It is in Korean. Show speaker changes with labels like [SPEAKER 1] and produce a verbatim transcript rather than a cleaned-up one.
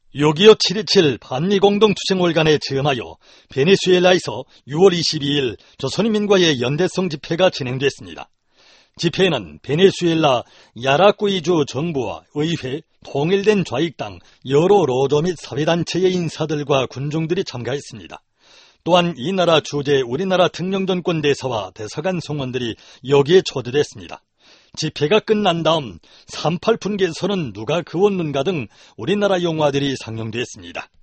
[SPEAKER 1] 육이오 칠이칠 반미공동투쟁월간에 즈음하여 베네수엘라에서 유월 이십이일 조선인민과의 연대성 집회가 진행됐습니다. 집회에는 베네수엘라 야라꾸이주 정부와 의회, 통일된 좌익당, 여러 노조 및 사회단체의 인사들과 군중들이 참가했습니다. 또한 이 나라 주재 우리나라 특령전권 대사와 대사관 성원들이 여기에 초대됐습니다. 집회가 끝난 다음 삼팔 분기에서는 누가 그웠는가 등 우리나라 영화들이 상영됐습니다.